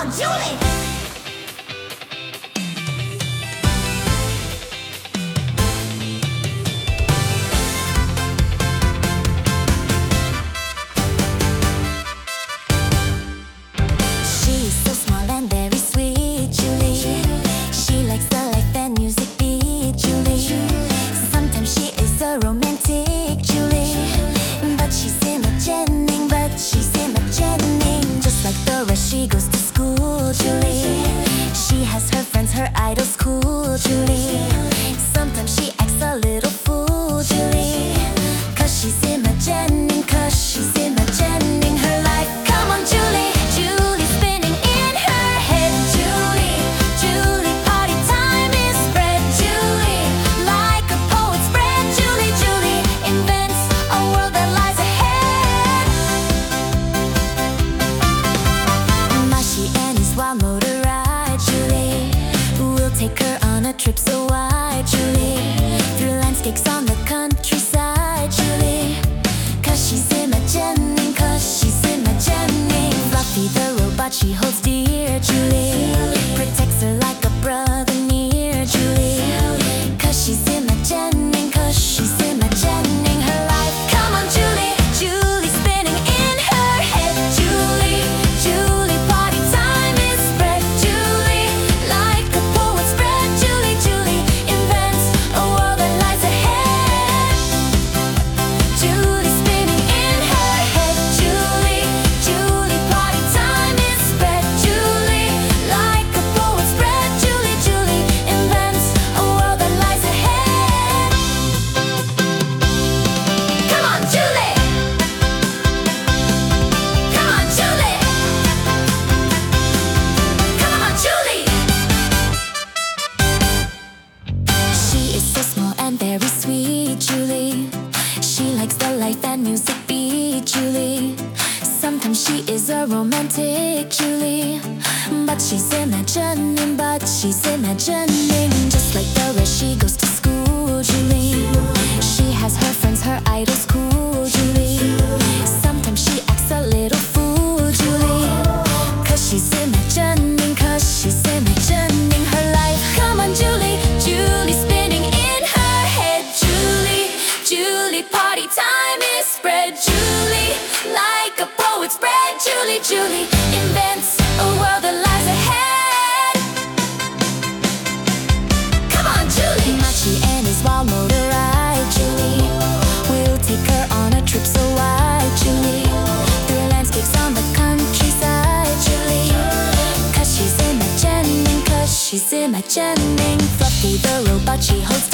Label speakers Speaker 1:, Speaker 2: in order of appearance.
Speaker 1: on, Julie!
Speaker 2: She's so small and very sweet, Julie. She likes the life and music beat, Julie. Sometimes she is a romantic, Julie. But she's imagining, just like the rest, she goes to school, Julie. She has her friends, her idols, cool, Julie. Sometimes she acts a little fool, Julie. Cause she's imagining her life. Come on, Julie. Julie spinning in her head, Julie. Julie, party time is spread, Julie. Like a poet spread, Julie. Julie invents a world that lies ahead. Mashi and his wild motor ride, Julie. We'll take her on a trip so wide, Julie. Through landscapes on the countryside, Julie. Cause she's imagining. Fluffy the robot she holds dear, Julie. Protects her like a brother near, Julie. Cause she's imagining her life. Come on, Julie. Julie spinning in her head, Julie. Julie, party time is spread, Julie. Like a poet spread, Julie. Julie invents a world that lies ahead. Julie spinning in her head, Julie. Julie, party time is spread, Julie. Like a poet spread, Julie. Julie invents a world that lies ahead. Come on, Julie. Come on, Julie. Come on, Julie. She is so small and very sweet, Julie. She likes the life and music beat, Julie. Sometimes she is a romantic, Julie. But she's imagining, just like the rest, she goes to school, Julie. She has her friends, her idols, cool, Julie. Sometimes she acts a little fool, Julie. Cause she's imagining her life. Come on, Julie. Julie spinning in her head, Julie. Julie, party time is spread, Julie. Like a poet spread, Julie. Julie invents a world that lies ahead. Come on, Julie. Machi and his wild motor ride, Julie. We'll take her on a trip so wide, Julie. Through landscapes on the countryside, Julie. Cause she's imagining. Fluffy the robot she holds